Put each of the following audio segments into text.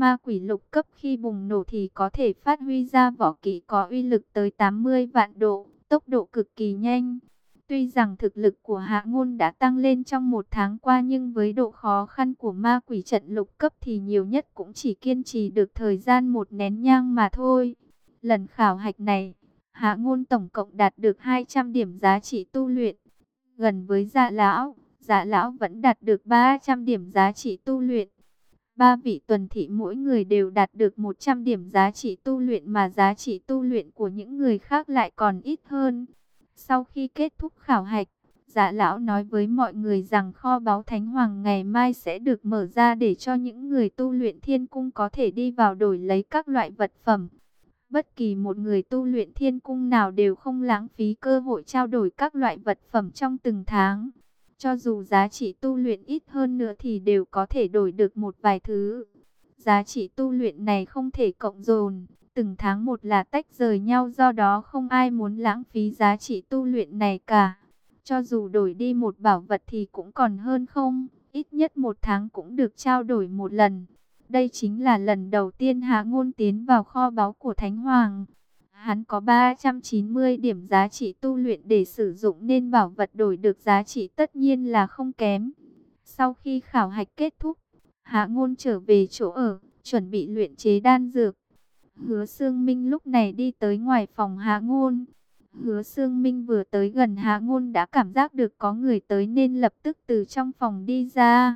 ma quỷ lục cấp khi bùng nổ thì có thể phát huy ra võ kỹ có uy lực tới 80 vạn độ, tốc độ cực kỳ nhanh. Tuy rằng thực lực của Hạ Ngôn đã tăng lên trong một tháng qua, nhưng với độ khó khăn của ma quỷ trận lục cấp thì nhiều nhất cũng chỉ kiên trì được thời gian một nén nhang mà thôi. Lần khảo hạch này, Hạ Ngôn tổng cộng đạt được 200 điểm giá trị tu luyện, gần với Dạ lão vẫn đạt được 300 điểm giá trị tu luyện. Ba vị tuần thị mỗi người đều đạt được 100 điểm giá trị tu luyện, mà giá trị tu luyện của những người khác lại còn ít hơn. Sau khi kết thúc khảo hạch, Dạ lão nói với mọi người rằng kho báu Thánh Hoàng ngày mai sẽ được mở ra để cho những người tu luyện thiên cung có thể đi vào đổi lấy các loại vật phẩm. Bất kỳ một người tu luyện thiên cung nào đều không lãng phí cơ hội trao đổi các loại vật phẩm trong từng tháng. Cho dù giá trị tu luyện ít hơn nữa thì đều có thể đổi được một vài thứ. Giá trị tu luyện này không thể cộng dồn, từng tháng một là tách rời nhau, do đó không ai muốn lãng phí giá trị tu luyện này cả. Cho dù đổi đi một bảo vật thì cũng còn hơn không, ít nhất một tháng cũng được trao đổi một lần. Đây chính là lần đầu tiên Hạ Ngôn tiến vào kho báu của Thánh Hoàng. Hắn có 390 điểm giá trị tu luyện để sử dụng nên bảo vật đổi được giá trị tất nhiên là không kém. Sau khi khảo hạch kết thúc, Hạ Ngôn trở về chỗ ở, chuẩn bị luyện chế đan dược. Hứa Xương Minh lúc này đi tới ngoài phòng Hạ Ngôn. Hứa Xương Minh vừa tới gần Hạ Ngôn đã cảm giác được có người tới nên lập tức từ trong phòng đi ra.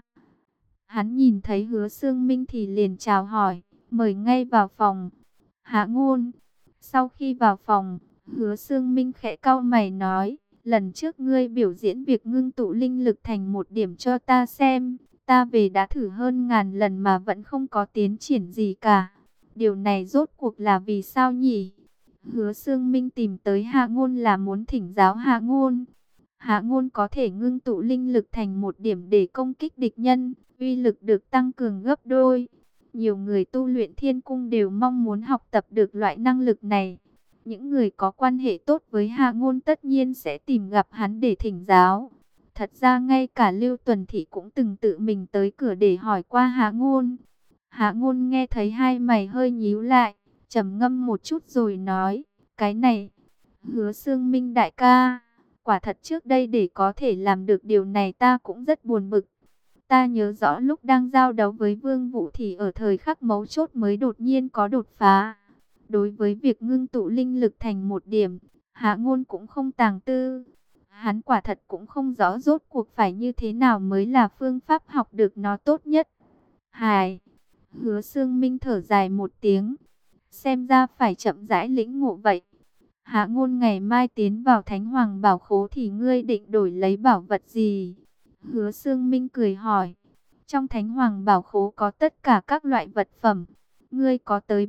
Hắn nhìn thấy Hứa Xương Minh thì liền chào hỏi, mời ngay vào phòng. Hạ Ngôn. Sau khi vào phòng, Hứa Xương Minh khẽ cau mày nói, lần trước ngươi biểu diễn việc ngưng tụ linh lực thành một điểm cho ta xem, ta về đã thử hơn ngàn lần mà vẫn không có tiến triển gì cả. Điều này rốt cuộc là vì sao nhỉ? Hứa Xương Minh tìm tới Hạ Ngôn là muốn thỉnh giáo Hạ Ngôn. Hạ Ngôn có thể ngưng tụ linh lực thành một điểm để công kích địch nhân, uy lực được tăng cường gấp đôi. Nhiều người tu luyện thiên cung đều mong muốn học tập được loại năng lực này. Những người có quan hệ tốt với Hạ Ngôn tất nhiên sẽ tìm gặp hắn để thỉnh giáo. Thật ra ngay cả Lưu Tuần Thị cũng từng tự mình tới cửa để hỏi qua Hạ Ngôn. Hạ Ngôn nghe thấy hai mày hơi nhíu lại, trầm ngâm một chút rồi nói, cái này, Hứa Xương Minh đại ca, quả thật trước đây để có thể làm được điều này ta cũng rất buồn bực. Ta nhớ rõ lúc đang giao đấu với Vương Vũ thì ở thời khắc mấu chốt mới đột nhiên có đột phá. Đối với việc ngưng tụ linh lực thành một điểm, Hạ Ngôn cũng không tàng tư. Hắn quả thật cũng không rõ rốt cuộc phải như thế nào mới là phương pháp học được nó tốt nhất. Hài, Hứa Xương Minh thở dài một tiếng, xem ra phải chậm rãi lĩnh ngộ vậy. Hạ Ngôn, ngày mai tiến vào Thánh Hoàng bảo khố thì ngươi định đổi lấy bảo vật gì? Hứa Xương Minh cười hỏi. Trong Thánh Hoàng bảo khố có tất cả các loại vật phẩm. Ngươi có tới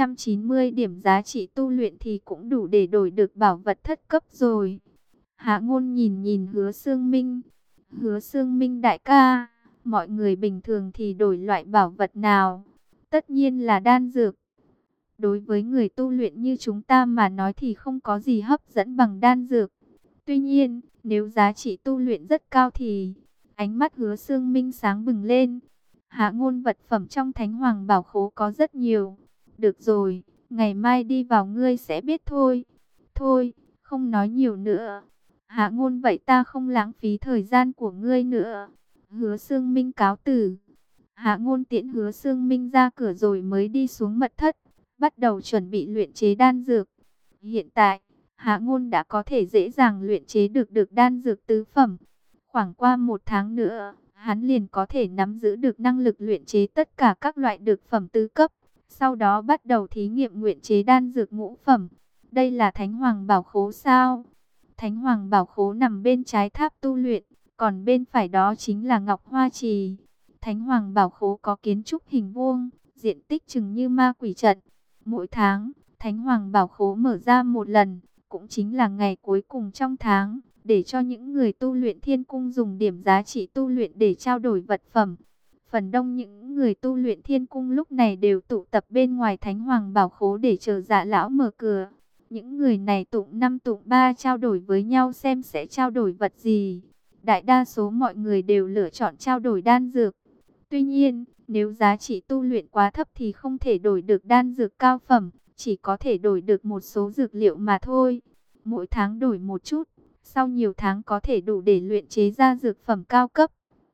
390 điểm giá trị tu luyện thì cũng đủ để đổi được bảo vật thất cấp rồi. Hạ Ngôn nhìn nhìn Hứa Xương Minh. Hứa Xương Minh đại ca, mọi người bình thường thì đổi loại bảo vật nào? Tất nhiên là đan dược. Đối với người tu luyện như chúng ta mà nói thì không có gì hấp dẫn bằng đan dược. Tuy nhiên, nếu giá trị tu luyện rất cao thì... Ánh mắt Hứa Xương Minh sáng bừng lên. Hạ Ngôn, vật phẩm trong Thánh Hoàng bảo khố có rất nhiều. Được rồi, ngày mai đi vào ngươi sẽ biết thôi. Thôi, không nói nhiều nữa. Hạ Ngôn, vậy ta không lãng phí thời gian của ngươi nữa. Hứa Xương Minh cáo từ. Hạ Ngôn tiễn Hứa Xương Minh ra cửa rồi mới đi xuống mật thất, bắt đầu chuẩn bị luyện chế đan dược. Hiện tại, Hạ Ngôn đã có thể dễ dàng luyện chế được đan dược tứ phẩm. Khoảng qua một tháng nữa, hắn liền có thể nắm giữ được năng lực luyện chế tất cả các loại dược phẩm tứ cấp. Sau đó bắt đầu thí nghiệm luyện chế đan dược ngũ phẩm. Đây là Thánh Hoàng bảo khố sao? Thánh Hoàng bảo khố nằm bên trái tháp tu luyện, còn bên phải đó chính là Ngọc Hoa Trì. Thánh Hoàng bảo khố có kiến trúc hình vuông, diện tích chừng như ma quỷ trận. Mỗi tháng, Thánh Hoàng bảo khố mở ra một lần, cũng chính là ngày cuối cùng trong tháng, để cho những người tu luyện thiên cung dùng điểm giá trị tu luyện để trao đổi vật phẩm. Phần đông những người tu luyện thiên cung lúc này đều tụ tập bên ngoài Thánh Hoàng bảo khố để chờ Dạ lão mở cửa. Những người này tụng 5 tụng 3 trao đổi với nhau xem sẽ trao đổi vật gì. Đại đa số mọi người đều lựa chọn trao đổi đan dược. Tuy nhiên, Nếu giá trị tu luyện quá thấp thì không thể đổi được đan dược cao phẩm, chỉ có thể đổi được một số dược liệu mà thôi. Mỗi tháng đổi một chút, sau nhiều tháng có thể đủ để luyện chế ra dược phẩm cao cấp.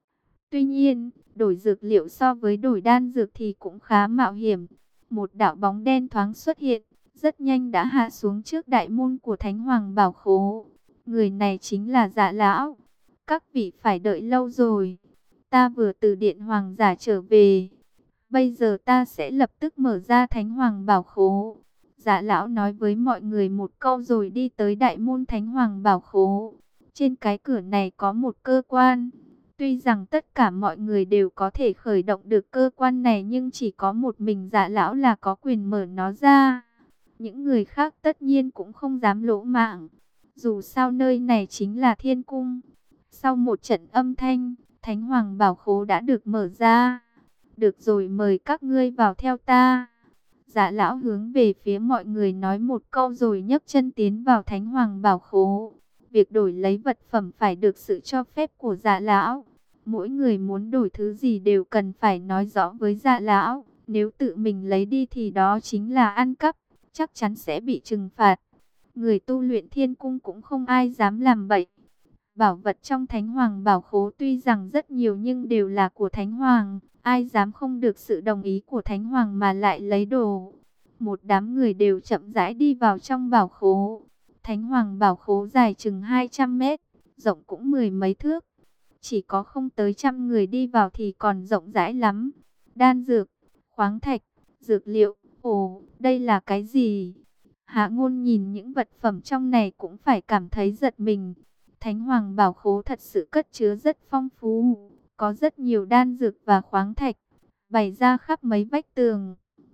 Tuy nhiên, đổi dược liệu so với đổi đan dược thì cũng khá mạo hiểm. Một đạo bóng đen thoáng xuất hiện, rất nhanh đã hạ xuống trước đại môn của Thánh Hoàng Bảo Khố. Người này chính là Dạ Lão. Các vị phải đợi lâu rồi. Ta vừa từ Điện Hoàng giả trở về. Bây giờ ta sẽ lập tức mở ra Thánh Hoàng Bảo Khố. Dạ Lão nói với mọi người một câu rồi đi tới đại môn Thánh Hoàng Bảo Khố. Trên cái cửa này có một cơ quan. Tuy rằng tất cả mọi người đều có thể khởi động được cơ quan này, nhưng chỉ có một mình Dạ Lão là có quyền mở nó ra. Những người khác tất nhiên cũng không dám lỗ mãng. Dù sao nơi này chính là thiên cung. Sau một trận âm thanh, Thánh Hoàng Bảo Khố đã được mở ra. Được rồi, mời các ngươi vào theo ta. Dạ Lão hướng về phía mọi người nói một câu rồi nhấc chân tiến vào Thánh Hoàng Bảo Khố. Việc đổi lấy vật phẩm phải được sự cho phép của Dạ Lão. Mỗi người muốn đổi thứ gì đều cần phải nói rõ với Dạ Lão. Nếu tự mình lấy đi thì đó chính là ăn cắp, chắc chắn sẽ bị trừng phạt. Người tu luyện thiên cung cũng không ai dám làm bậy. Bảo vật trong Thánh Hoàng Bảo Khố tuy rằng rất nhiều nhưng đều là của Thánh Hoàng. Ai dám không được sự đồng ý của Thánh Hoàng mà lại lấy đồ. Một đám người đều chậm rãi đi vào trong bảo khố. Thánh Hoàng Bảo Khố dài chừng 200 mét, rộng cũng mười mấy thước. Chỉ có không tới 100 người đi vào thì còn rộng rãi lắm. Đan dược, khoáng thạch, dược liệu, ồ, đây là cái gì? Hạ Ngôn nhìn những vật phẩm trong này cũng phải cảm thấy giật mình. Thánh Hoàng Bảo Khố thật sự cất chứa rất phong phú, có rất nhiều đan dược và khoáng thạch, bày ra khắp mấy vách tường.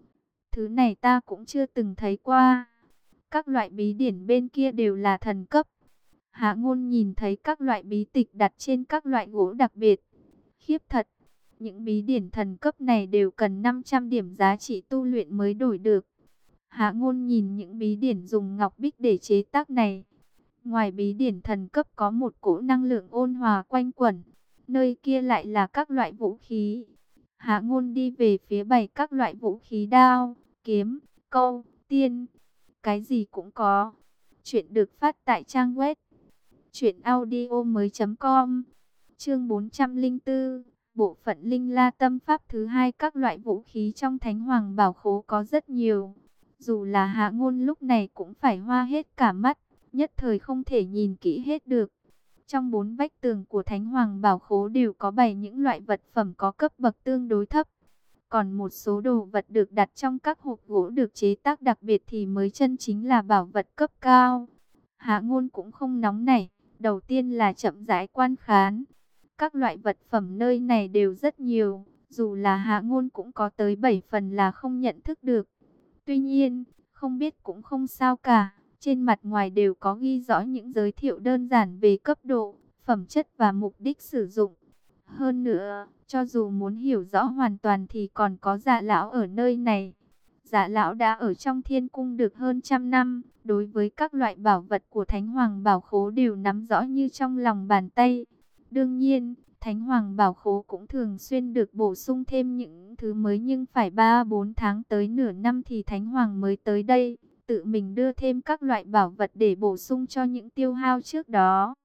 Thứ này ta cũng chưa từng thấy qua. Các loại bí điển bên kia đều là thần cấp. Hạ Ngôn nhìn thấy các loại bí tịch đặt trên các loại gỗ đặc biệt. Khiếp thật, những bí điển thần cấp này đều cần 500 điểm giá trị tu luyện mới đổi được. Hạ Ngôn nhìn những bí điển dùng ngọc bích để chế tác này. Ngoài bí điển thần cấp có một cỗ năng lượng ôn hòa quanh quẩn. Nơi kia lại là các loại vũ khí. Hạ Ngôn đi về phía bày các loại vũ khí đao, kiếm, câu, tiên. Cái gì cũng có. Chuyện được phát tại trang web truyệnaudiomoi.com. Chương 404. Bộ phận Linh La Tâm Pháp thứ hai. Các loại vũ khí trong Thánh Hoàng Bảo Khố có rất nhiều. Dù là Hạ Ngôn lúc này cũng phải hoa hết cả mắt, nhất thời không thể nhìn kỹ hết được. Trong 4 vách tường của Thánh Hoàng Bảo Khố đều có bày những loại vật phẩm có cấp bậc tương đối thấp. Còn một số đồ vật được đặt trong các hộp gỗ được chế tác đặc biệt thì mới chân chính là bảo vật cấp cao. Hạ Ngôn cũng không nóng nảy, đầu tiên là chậm rãi quan khán. Các loại vật phẩm nơi này đều rất nhiều, dù là Hạ Ngôn cũng có tới 7 phần là không nhận thức được. Tuy nhiên, không biết cũng không sao cả, trên mặt ngoài đều có ghi rõ những giới thiệu đơn giản về cấp độ, phẩm chất và mục đích sử dụng. Hơn nữa, cho dù muốn hiểu rõ hoàn toàn thì còn có Dạ Lão ở nơi này. Dạ Lão đã ở trong thiên cung được hơn 100 năm, đối với các loại bảo vật của Thánh Hoàng Bảo Khố đều nắm rõ như trong lòng bàn tay. Đương nhiên, Thánh Hoàng Bảo Khố cũng thường xuyên được bổ sung thêm những thứ mới, nhưng phải 3-4 tháng tới nửa năm thì Thánh Hoàng mới tới đây, tự mình đưa thêm các loại bảo vật để bổ sung cho những tiêu hao trước đó.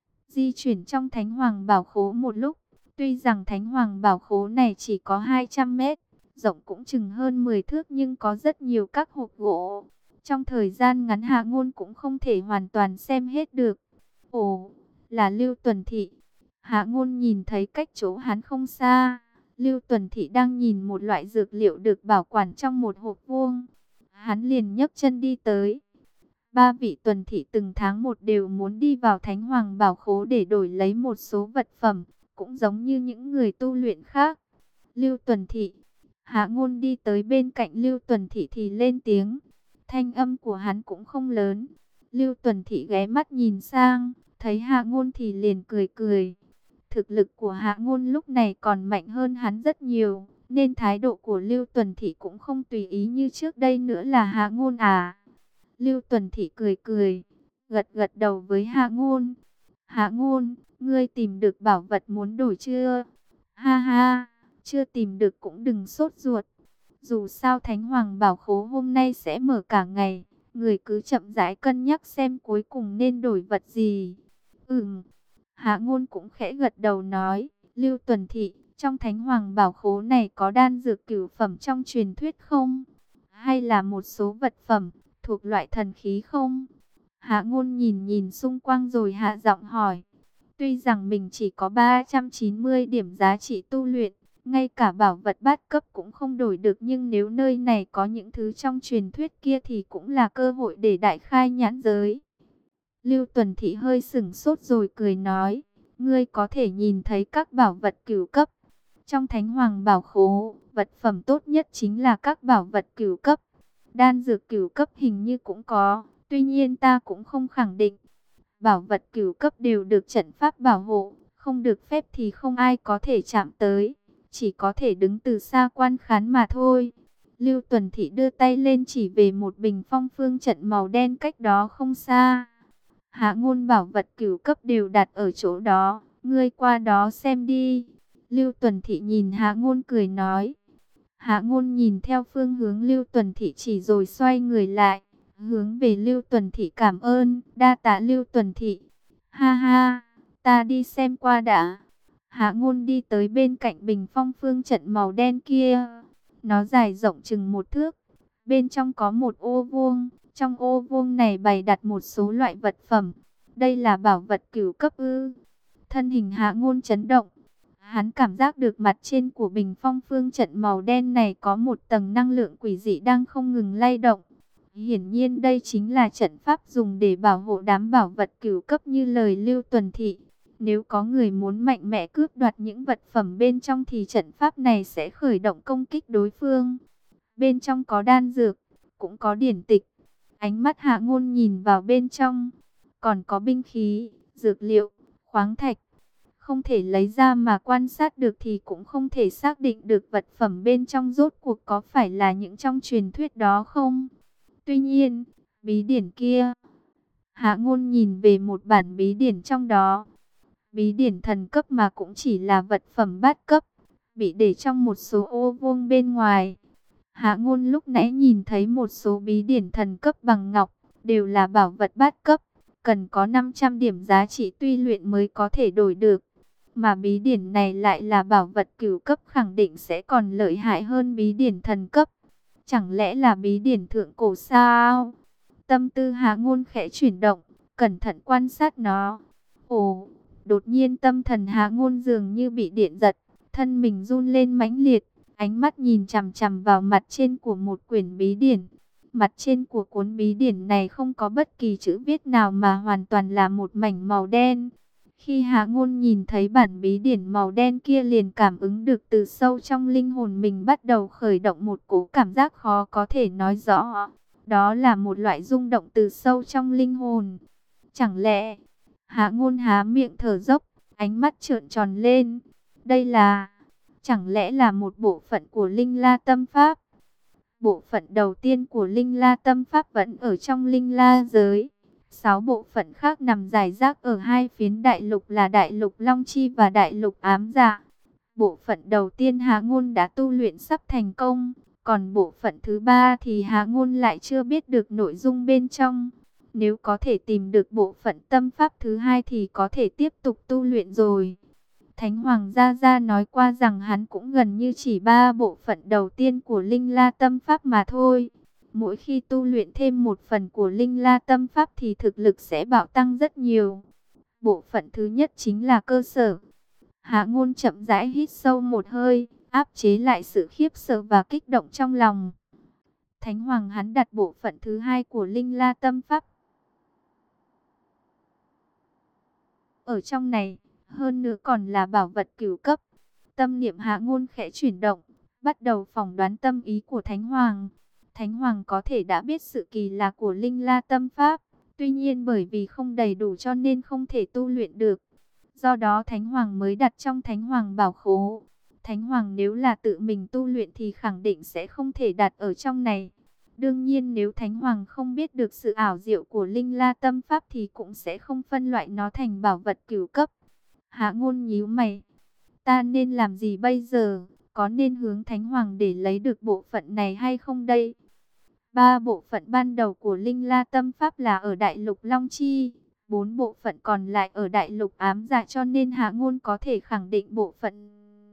Di chuyển trong Thánh Hoàng Bảo Khố một lúc, tuy rằng Thánh Hoàng Bảo Khố này chỉ có 200 mét, rộng cũng chừng hơn 10 thước nhưng có rất nhiều các hộp gỗ. Trong thời gian ngắn Hạ Ngôn cũng không thể hoàn toàn xem hết được. Ồ, là Lưu Tuần Thị. Hạ Ngôn nhìn thấy cách chỗ hắn không xa, Lưu Tuần Thị đang nhìn một loại dược liệu được bảo quản trong một hộp vuông. Hắn liền nhấc chân đi tới. Ba vị Tuần Thị từng tháng một đều muốn đi vào Thánh Hoàng Bảo Khố để đổi lấy một số vật phẩm, cũng giống như những người tu luyện khác. Lưu Tuần Thị. Hạ Ngôn đi tới bên cạnh Lưu Tuần Thị thì lên tiếng. Thanh âm của hắn cũng không lớn. Lưu Tuần Thị ghé mắt nhìn sang, thấy Hạ Ngôn thì liền cười cười. Thực lực của Hạ Ngôn lúc này còn mạnh hơn hắn rất nhiều, nên thái độ của Lưu Tuần Thị cũng không tùy ý như trước đây nữa. Là Hạ Ngôn à? Lưu Tuần Thị cười cười, gật gật đầu với Hạ Ngôn. Hạ Ngôn, ngươi tìm được bảo vật muốn đổi chưa? Ha ha, chưa tìm được cũng đừng sốt ruột. Dù sao Thánh Hoàng Bảo Khố hôm nay sẽ mở cả ngày, người cứ chậm rãi cân nhắc xem cuối cùng nên đổi vật gì. Hạ Ngôn cũng khẽ gật đầu nói, Lưu Tuần Thị, trong Thánh Hoàng Bảo Khố này có đan dược cửu phẩm trong truyền thuyết không? Hay là một số vật phẩm thuộc loại thần khí không? Hạ Ngôn nhìn nhìn xung quanh rồi hạ giọng hỏi. Tuy rằng mình chỉ có 390 điểm giá trị tu luyện, ngay cả bảo vật bát cấp cũng không đổi được, nhưng nếu nơi này có những thứ trong truyền thuyết kia thì cũng là cơ hội để đại khai nhãn giới. Lưu Tuần Thị hơi sửng sốt rồi cười nói, ngươi có thể nhìn thấy các bảo vật cửu cấp. Trong Thánh Hoàng Bảo Khố, vật phẩm tốt nhất chính là các bảo vật cửu cấp. Đan dược cửu cấp hình như cũng có, tuy nhiên ta cũng không khẳng định. Bảo vật cửu cấp đều được trận pháp bảo hộ, không được phép thì không ai có thể chạm tới, chỉ có thể đứng từ xa quan khán mà thôi. Lưu Tuần Thị đưa tay lên chỉ về một bình phong phương trận màu đen cách đó không xa. Hạ Ngôn bảo vật cửu cấp đều đặt ở chỗ đó, ngươi qua đó xem đi. Lưu Tuần Thị nhìn Hạ Ngôn cười nói. Hạ Ngôn nhìn theo phương hướng Lưu Tuần Thị chỉ rồi xoay người lại, hướng về Lưu Tuần Thị cảm ơn, đa tạ Lưu Tuần Thị. Ha ha, ta đi xem qua đã. Hạ Ngôn đi tới bên cạnh bình phong phương trận màu đen kia. Nó dài rộng chừng 1 thước. Bên trong có một ô vuông. Trong ô vuông này bày đặt một số loại vật phẩm. Đây là bảo vật cửu cấp ư? Thân hình Hạ Ngôn chấn động. Hắn cảm giác được mặt trên của bình phong phương trận màu đen này có một tầng năng lượng quỷ dị đang không ngừng lay động. Hiển nhiên đây chính là trận pháp dùng để bảo hộ đám bảo vật cửu cấp như lời Lưu Tuần Thị. Nếu có người muốn mạnh mẽ cướp đoạt những vật phẩm bên trong thì trận pháp này sẽ khởi động công kích đối phương. Bên trong có đan dược, cũng có điển tịch. Ánh mắt Hạ Ngôn nhìn vào bên trong, còn có binh khí, dược liệu, khoáng thạch. Không thể lấy ra mà quan sát được thì cũng không thể xác định được vật phẩm bên trong rốt cuộc có phải là những trong truyền thuyết đó không. Tuy nhiên, bí điển kia, Hạ Ngôn nhìn về một bản bí điển trong đó. Bí điển thần cấp mà cũng chỉ là vật phẩm bát cấp, bị để trong một số ô vuông bên ngoài. Hạ Ngôn lúc nãy nhìn thấy một số bí điển thần cấp bằng ngọc, đều là bảo vật bát cấp, cần có 500 điểm giá trị tuy luyện mới có thể đổi được. Mà bí điển này lại là bảo vật cửu cấp, khẳng định sẽ còn lợi hại hơn bí điển thần cấp. Chẳng lẽ là bí điển thượng cổ sao? Tâm tư Hạ Ngôn khẽ chuyển động, cẩn thận quan sát nó. Ồ, đột nhiên tâm thần Hạ Ngôn dường như bị điện giật, thân mình run lên mãnh liệt, ánh mắt nhìn chằm chằm vào mặt trên của một quyển bí điển. Mặt trên của cuốn bí điển này không có bất kỳ chữ viết nào mà hoàn toàn là một mảnh màu đen. Khi Hạ Ngôn nhìn thấy bản bí điển màu đen kia liền cảm ứng được từ sâu trong linh hồn mình bắt đầu khởi động một cỗ cảm giác khó có thể nói rõ. Đó là một loại rung động từ sâu trong linh hồn. Chẳng lẽ... Hạ Ngôn há miệng thở dốc, ánh mắt trợn tròn lên. Đây là... Chẳng lẽ là một bộ phận của Linh La Tâm Pháp? Bộ phận đầu tiên của Linh La Tâm Pháp vẫn ở trong Linh La giới. 6 bộ phận khác nằm rải rác ở hai phiến đại lục là Đại lục Long Chi và Đại lục Ám Dạ. Bộ phận đầu tiên Hạ Ngôn đã tu luyện sắp thành công, còn bộ phận thứ 3 thì Hạ Ngôn lại chưa biết được nội dung bên trong. Nếu có thể tìm được bộ phận tâm pháp thứ 2 thì có thể tiếp tục tu luyện rồi. Thánh Hoàng Gia Gia nói qua rằng hắn cũng gần như chỉ 3 bộ phận đầu tiên của Linh La Tâm Pháp mà thôi. Mỗi khi tu luyện thêm một phần của Linh La Tâm Pháp thì thực lực sẽ bạo tăng rất nhiều. Bộ phận thứ nhất chính là cơ sở. Hạ Ngôn chậm rãi hít sâu một hơi, áp chế lại sự khiếp sợ và kích động trong lòng. Thánh Hoàng hắn đặt bộ phận thứ 2 của Linh La Tâm Pháp ở trong này, hơn nữa còn là bảo vật cửu cấp. Tâm niệm Hạ Ngôn khẽ chuyển động, bắt đầu phỏng đoán tâm ý của Thánh Hoàng. Thánh Hoàng có thể đã biết sự kỳ lạ của Linh La Tâm Pháp, tuy nhiên bởi vì không đầy đủ cho nên không thể tu luyện được. Do đó Thánh Hoàng mới đặt trong Thánh Hoàng Bảo Khố. Thánh Hoàng nếu là tự mình tu luyện thì khẳng định sẽ không thể đặt ở trong này. Đương nhiên nếu Thánh Hoàng không biết được sự ảo diệu của Linh La Tâm Pháp thì cũng sẽ không phân loại nó thành bảo vật cửu cấp. Hạ Ngôn nhíu mày. Ta nên làm gì bây giờ? có nên hướng Thánh Hoàng để lấy được bộ phận này hay không đây? Ba bộ phận ban đầu của Linh La Tâm Pháp là ở Đại Lục Long Chi, 4 bộ phận còn lại ở Đại Lục Ám Dạ, cho nên Hạ Ngôn có thể khẳng định bộ phận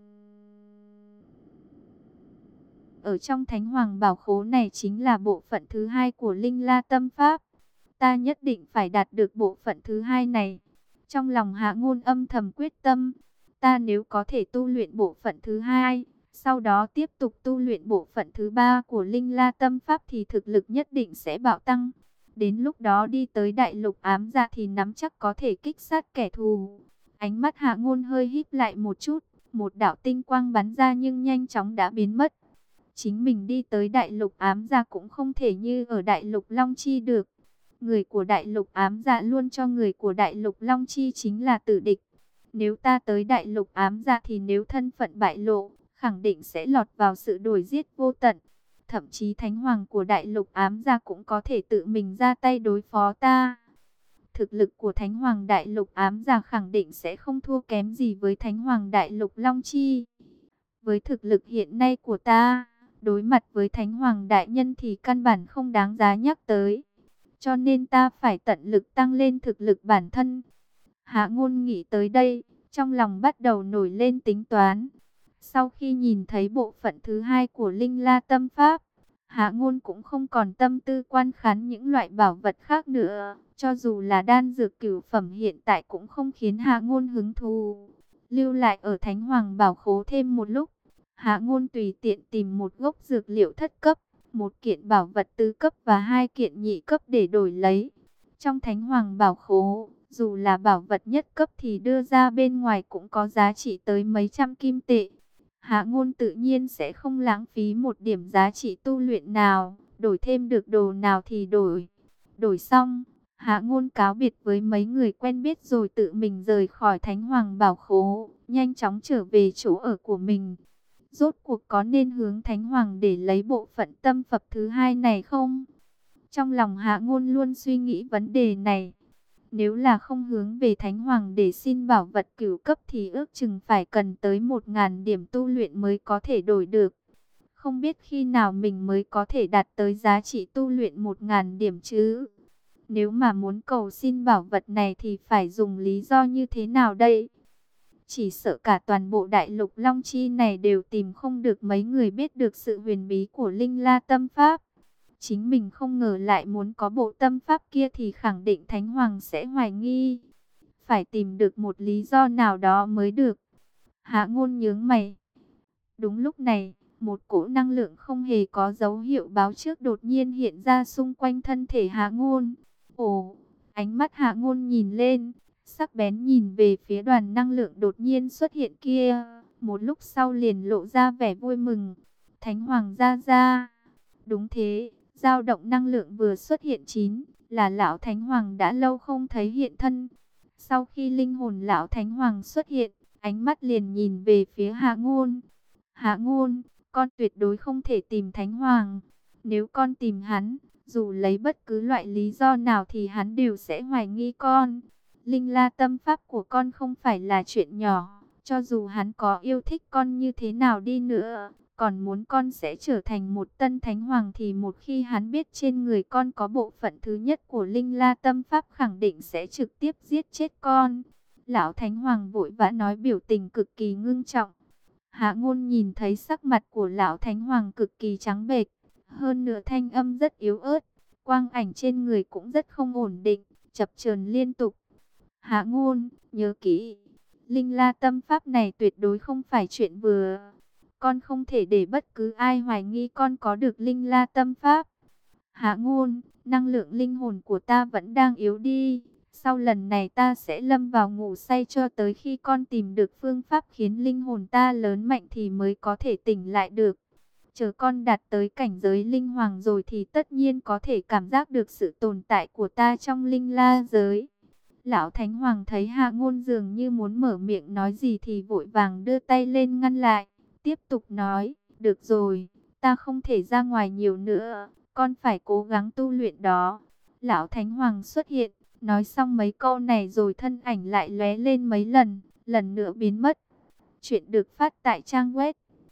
ở trong Thánh Hoàng Bảo Khố này chính là bộ phận thứ hai của Linh La Tâm Pháp. Ta nhất định phải đạt được bộ phận thứ hai này. Trong lòng Hạ Ngôn âm thầm quyết tâm, ta nếu có thể tu luyện bộ phận thứ hai, sau đó tiếp tục tu luyện bộ phận thứ ba của Linh La Tâm Pháp thì thực lực nhất định sẽ bạo tăng. Đến lúc đó đi tới Đại Lục Ám Dạ thì nắm chắc có thể kích sát kẻ thù. Ánh mắt Hạ Ngôn hơi híp lại một chút, một đạo tinh quang bắn ra nhưng nhanh chóng đã biến mất. Chính mình đi tới Đại Lục Ám Dạ cũng không thể như ở Đại Lục Long Chi được. Người của Đại Lục Ám Dạ luôn cho người của Đại Lục Long Chi chính là tử địch. Nếu ta tới Đại Lục Ám Dạ thì nếu thân phận bại lộ, khẳng định sẽ lọt vào sự đuổi giết vô tận. Thậm chí Thánh Hoàng của Đại Lục Ám Dạ cũng có thể tự mình ra tay đối phó ta. Thực lực của Thánh Hoàng Đại Lục Ám Dạ khẳng định sẽ không thua kém gì với Thánh Hoàng Đại Lục Long Chi. Với thực lực hiện nay của ta, đối mặt với Thánh Hoàng Đại Nhân thì căn bản không đáng giá nhắc tới. Cho nên ta phải tận lực tăng lên thực lực bản thân. Hạ Ngôn nghĩ tới đây, trong lòng bắt đầu nổi lên tính toán. Sau khi nhìn thấy bộ phận thứ hai của Linh La Tâm Pháp, Hạ Ngôn cũng không còn tâm tư quan khán những loại bảo vật khác nữa. Cho dù là đan dược cửu phẩm hiện tại cũng không khiến Hạ Ngôn hứng thú. Lưu lại ở Thánh Hoàng Bảo Khố thêm một lúc, Hạ Ngôn tùy tiện tìm một gốc dược liệu thất cấp, một kiện bảo vật tứ cấp và 2 kiện nhị cấp để đổi lấy. Trong Thánh Hoàng Bảo Khố, dù là bảo vật nhất cấp thì đưa ra bên ngoài cũng có giá trị tới mấy trăm kim tệ. Hạ Ngôn tự nhiên sẽ không lãng phí một điểm giá trị tu luyện nào, đổi thêm được đồ nào thì đổi. Đổi xong, Hạ Ngôn cáo biệt với mấy người quen biết rồi tự mình rời khỏi Thánh Hoàng Bảo Khố, nhanh chóng trở về chỗ ở của mình. Rốt cuộc có nên hướng Thánh Hoàng để lấy bộ phận tâm phập thứ hai này không? Trong lòng Hạ Ngôn luôn suy nghĩ vấn đề này. Nếu là không hướng về Thánh Hoàng để xin bảo vật cửu cấp thì ước chừng phải cần tới 1000 điểm tu luyện mới có thể đổi được. Không biết khi nào mình mới có thể đạt tới giá trị tu luyện 1000 điểm chứ? Nếu mà muốn cầu xin bảo vật này thì phải dùng lý do như thế nào đây? Chỉ sợ cả toàn bộ Đại Lục Long Chi này đều tìm không được mấy người biết được sự huyền bí của Linh La Tâm Pháp. Chính mình không ngờ lại muốn có bộ tâm pháp kia thì khẳng định Thánh Hoàng sẽ hoài nghi. Phải tìm được một lý do nào đó mới được. Hạ Ngôn nhướng mày. Đúng lúc này, một cỗ năng lượng không hề có dấu hiệu báo trước đột nhiên hiện ra xung quanh thân thể Hạ Ngôn. Ồ, ánh mắt Hạ Ngôn nhìn lên, sắc bén nhìn về phía đoàn năng lượng đột nhiên xuất hiện kia. Một lúc sau liền lộ ra vẻ vui mừng. Thánh Hoàng ra ra. Đúng thế, dao động năng lượng vừa xuất hiện là lão Thánh Hoàng đã lâu không thấy hiện thân. Sau khi linh hồn lão Thánh Hoàng xuất hiện, ánh mắt liền nhìn về phía Hạ Ngôn. Hạ Ngôn, con tuyệt đối không thể tìm Thánh Hoàng. Nếu con tìm hắn, dù lấy bất cứ loại lý do nào thì hắn đều sẽ hoài nghi con. Linh La Tâm Pháp của con không phải là chuyện nhỏ. Cho dù hắn có yêu thích con như thế nào đi nữa, còn muốn con sẽ trở thành một tân Thánh Hoàng thì một khi hắn biết trên người con có bộ phận thứ nhất của Linh La Tâm Pháp khẳng định sẽ trực tiếp giết chết con. Lão Thánh Hoàng vội vã nói, biểu tình cực kỳ ngưng trọng. Hạ Ngôn nhìn thấy sắc mặt của lão Thánh Hoàng cực kỳ trắng bệch, hơn nữa thanh âm rất yếu ớt, quang ảnh trên người cũng rất không ổn định, chập chờn liên tục. Hạ Ngôn, nhớ kỹ, Linh La Tâm Pháp này tuyệt đối không phải chuyện vừa. Con không thể để bất cứ ai hoài nghi con có được Linh La Tâm Pháp. Hạ Ngôn, năng lượng linh hồn của ta vẫn đang yếu đi. Sau lần này ta sẽ lâm vào ngủ say cho tới khi con tìm được phương pháp khiến linh hồn ta lớn mạnh thì mới có thể tỉnh lại được. Chờ con đạt tới cảnh giới linh hoàng rồi thì tất nhiên có thể cảm giác được sự tồn tại của ta trong linh la giới. Lão Thánh Hoàng thấy Hạ Ngôn dường như muốn mở miệng nói gì thì vội vàng đưa tay lên ngăn lại. Tiếp tục nói, được rồi, ta không thể ra ngoài nhiều nữa, con phải cố gắng tu luyện đó. Lão Thánh Hoàng xuất hiện, nói xong mấy câu này rồi thân ảnh lại lóe lên mấy lần, lần nữa biến mất. Chuyện được phát tại trang web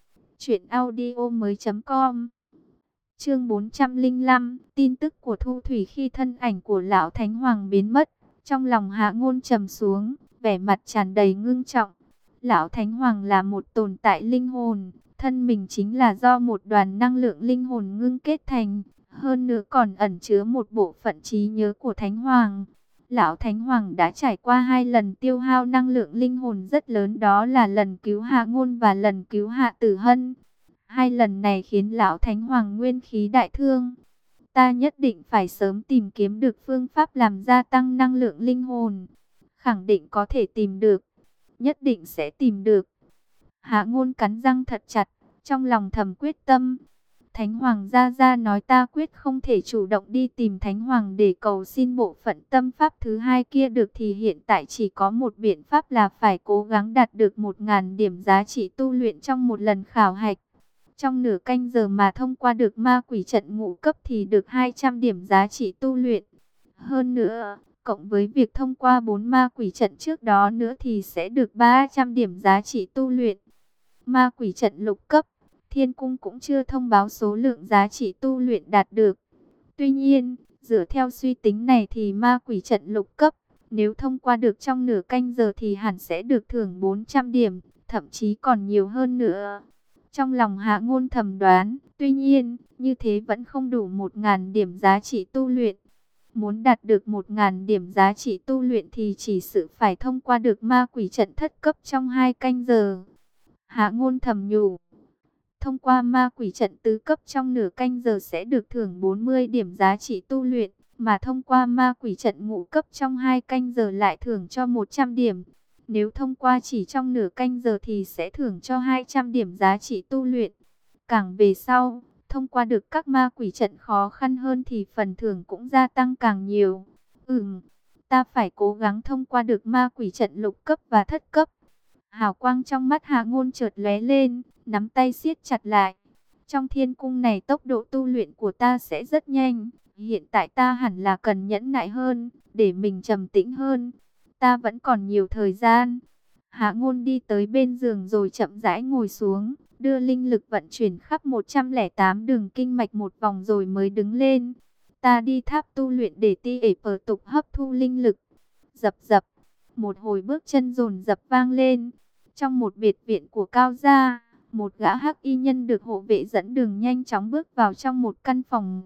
Chuyện audio mới.com. Chương 405, tin tức của Thu Thủy. Khi thân ảnh của lão Thánh Hoàng biến mất, trong lòng Hạ Ngôn trầm xuống, vẻ mặt tràn đầy ngưng trọng. Lão Thánh Hoàng là một tồn tại linh hồn, thân mình chính là do một đoàn năng lượng linh hồn ngưng kết thành, hơn nữa còn ẩn chứa một bộ phận trí nhớ của Thánh Hoàng. Lão Thánh Hoàng đã trải qua 2 lần tiêu hao năng lượng linh hồn rất lớn, đó là lần cứu Hạ Ngôn và lần cứu Hạ Tử Hân. 2 lần này khiến Lão Thánh Hoàng nguyên khí đại thương. Ta nhất định phải sớm tìm kiếm được phương pháp làm gia tăng năng lượng linh hồn. Khẳng định có thể tìm được. Nhất định sẽ tìm được. Hạ Ngôn cắn răng thật chặt, trong lòng thầm quyết tâm. Thánh Hoàng ra nói ta quyết không thể chủ động đi tìm Thánh Hoàng để cầu xin bộ phận tâm pháp thứ hai kia được, thì hiện tại chỉ có một biện pháp là phải cố gắng đạt được 1000 điểm giá trị tu luyện trong một lần khảo hạch. Trong nửa canh giờ mà thông qua được ma quỷ trận ngũ cấp thì được 200 điểm giá trị tu luyện. Hơn nữa, cộng với việc thông qua 4 ma quỷ trận trước đó nữa thì sẽ được 300 điểm giá trị tu luyện. Ma quỷ trận lục cấp, Thiên Cung cũng chưa thông báo số lượng giá trị tu luyện đạt được. Tuy nhiên, dựa theo suy tính này thì ma quỷ trận lục cấp, nếu thông qua được trong nửa canh giờ thì hẳn sẽ được thưởng 400 điểm, thậm chí còn nhiều hơn nữa. Trong lòng Hạ Ngôn thầm đoán, tuy nhiên, như thế vẫn không đủ 1000 điểm giá trị tu luyện. Muốn đạt được 1000 điểm giá trị tu luyện thì chỉ sự phải thông qua được ma quỷ trận thất cấp trong 2 canh giờ. Hạ Ngôn thầm nhủ, thông qua ma quỷ trận tứ cấp trong nửa canh giờ sẽ được thưởng 40 điểm giá trị tu luyện, mà thông qua ma quỷ trận ngũ cấp trong 2 canh giờ lại thưởng cho 100 điểm. Nếu thông qua chỉ trong nửa canh giờ thì sẽ thưởng cho 200 điểm giá trị tu luyện. Càng về sau, thông qua được các ma quỷ trận khó khăn hơn thì phần thưởng cũng gia tăng càng nhiều. Ta phải cố gắng thông qua được ma quỷ trận lục cấp và thất cấp. Hào quang trong mắt Hạ Ngôn chợt lóe lên, nắm tay siết chặt lại. Trong thiên cung này tốc độ tu luyện của ta sẽ rất nhanh. Hiện tại ta hẳn là cần nhẫn nại hơn, để mình trầm tĩnh hơn. Ta vẫn còn nhiều thời gian. Hạ Ngôn đi tới bên giường rồi chậm rãi ngồi xuống, đưa linh lực vận chuyển khắp 108 đường kinh mạch một vòng rồi mới đứng lên. Ta đi tháp tu luyện để ti ể pờ tục hấp thu linh lực. Dập dập, một hồi bước chân dồn dập vang lên. Trong một biệt viện của Cao gia, một gã hắc y nhân được hộ vệ dẫn đường nhanh chóng bước vào trong một căn phòng.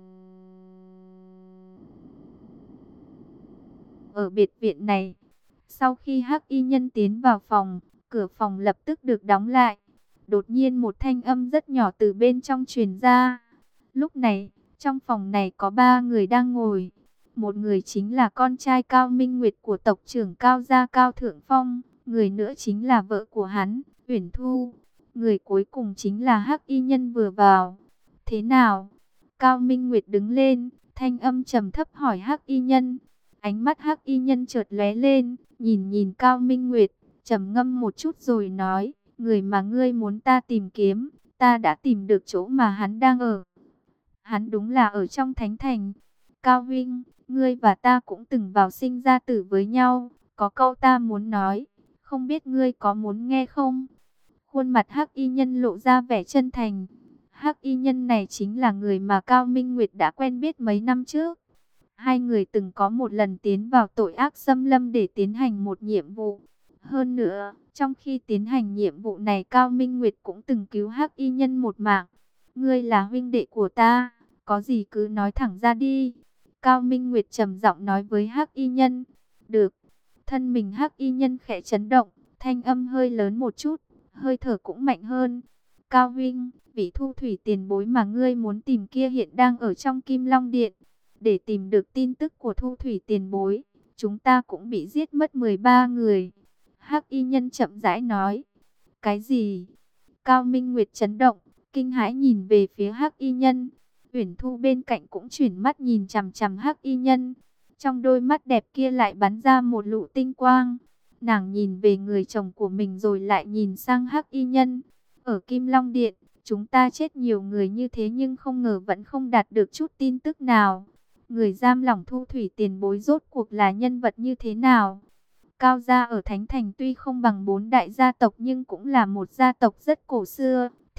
Ở biệt viện này, sau khi hắc y nhân tiến vào phòng, cửa phòng lập tức được đóng lại. Đột nhiên một thanh âm rất nhỏ từ bên trong truyền ra. Lúc này, trong phòng này có 3 người đang ngồi. Một người chính là con trai Cao Minh Nguyệt của tộc trưởng Cao gia Cao Thượng Phong. Người nữa chính là vợ của hắn, Uyển Thu. Người cuối cùng chính là hắc y nhân vừa vào. Thế nào? Cao Minh Nguyệt đứng lên, thanh âm trầm thấp hỏi hắc y nhân. Ánh mắt hắc y nhân chợt lóe lên, nhìn Cao Minh Nguyệt, trầm ngâm một chút rồi nói, người mà ngươi muốn ta tìm kiếm, ta đã tìm được chỗ mà hắn đang ở. Hắn đúng là ở trong Thánh Thành. Cao huynh, ngươi và ta cũng từng vào sinh ra tử với nhau, có câu ta muốn nói, không biết ngươi có muốn nghe không? Khuôn mặt hắc y nhân lộ ra vẻ chân thành. Hắc y nhân này chính là người mà Cao Minh Nguyệt đã quen biết mấy năm trước. 2 người từng có một lần tiến vào tội ác xâm lâm để tiến hành một nhiệm vụ. Hơn nữa, trong khi tiến hành nhiệm vụ này Cao Minh Nguyệt cũng từng cứu hắc y nhân một mạng. Ngươi là huynh đệ của ta, có gì cứ nói thẳng ra đi. Cao Minh Nguyệt trầm giọng nói với hắc y nhân. Được. Thân mình hắc y nhân khẽ chấn động, thanh âm hơi lớn một chút, hơi thở cũng mạnh hơn. Cao huynh, vị thu thủy tiền bối mà ngươi muốn tìm kia hiện đang ở trong Kim Long Điện. Để tìm được tin tức của thu thủy tiền bối, chúng ta cũng bị giết mất 13 người. Hắc y nhân chậm rãi nói. Cái gì? Cao Minh Nguyệt chấn động, kinh hãi nhìn về phía hắc y nhân. Uyển Thu bên cạnh cũng chuyển mắt nhìn chằm chằm hắc y nhân. Trong đôi mắt đẹp kia lại bắn ra một lũ tinh quang. Nàng nhìn về người chồng của mình rồi lại nhìn sang hắc y nhân. Ở Kim Long Điện, chúng ta chết nhiều người như thế nhưng không ngờ vẫn không đạt được chút tin tức nào. Người giam lỏng thu thủy tiền bối rốt cuộc là nhân vật như thế nào? Cao gia ở Thánh Thành tuy không bằng 4 đại gia tộc nhưng cũng là một gia tộc rất cổ xưa.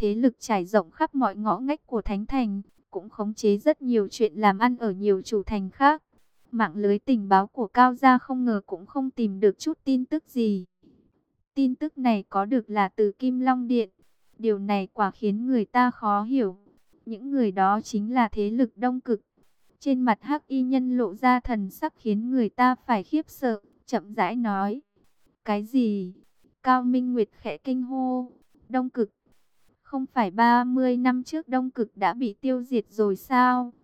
thế lực trải rộng khắp mọi ngõ ngách của Thánh Thành, cũng khống chế rất nhiều chuyện làm ăn ở nhiều chủ thành khác. Mạng lưới tình báo của Cao gia không ngờ cũng không tìm được chút tin tức gì. Tin tức này có được là từ Kim Long Điện. Điều này quả khiến người ta khó hiểu. Những người đó chính là thế lực Đông Cực. Trên mặt Hắc Y Nhân lộ ra thần sắc khiến người ta phải khiếp sợ, chậm rãi nói. Cái gì? Cao Minh Nguyệt khẽ kinh hô. Đông Cực? Không phải 30 năm trước Đông Cực đã bị tiêu diệt rồi sao?